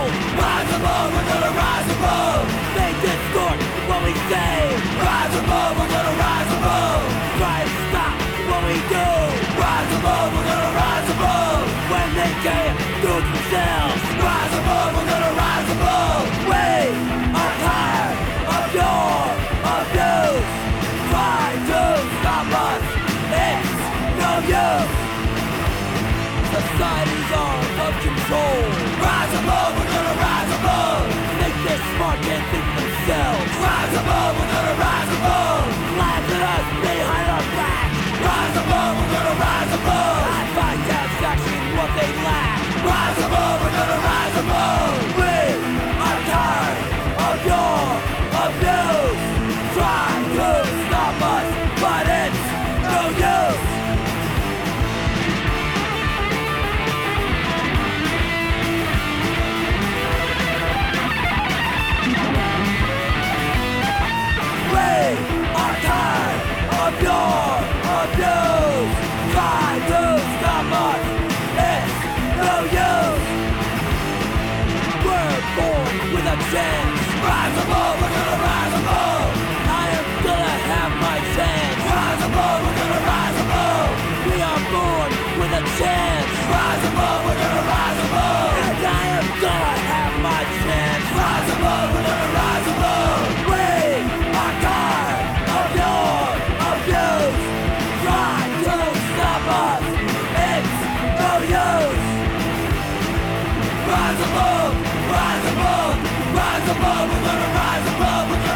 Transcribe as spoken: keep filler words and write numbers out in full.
Rise above, we're gonna rise above. They distort what we say. Rise above, we're gonna rise above. Try to stop what we do. Rise above, we're gonna rise above. When they can't do it themselves. Rise above, we're gonna rise above. We are tired of your abuse. Try to stop us, it's no use. Society's arms of control. Rise above, we're gonna rise above. Think they're smart, can't think themselves. Rise above, we're gonna rise above. Laugh at us behind our back. Rise above, we're gonna rise above. I find satisfaction in what they lack. Rise above, we're gonna rise above. We are tired of your abuse. Try to stop us, but it's no use. Are tired of your abuse. Try to stop us, it's no use. We're born with a chance. Rise above, we're gonna rise above. I am gonna have my chance. Rise above, we're gonna rise above. We are born with a chance. Rise above, we're gonna rise above. And I am gonna have my chance. Rise above, we're gonna rise above. We are tired of your abuse. Try to stop us, it's no use. Rise above, rise above, rise above, we're gonna rise above. We're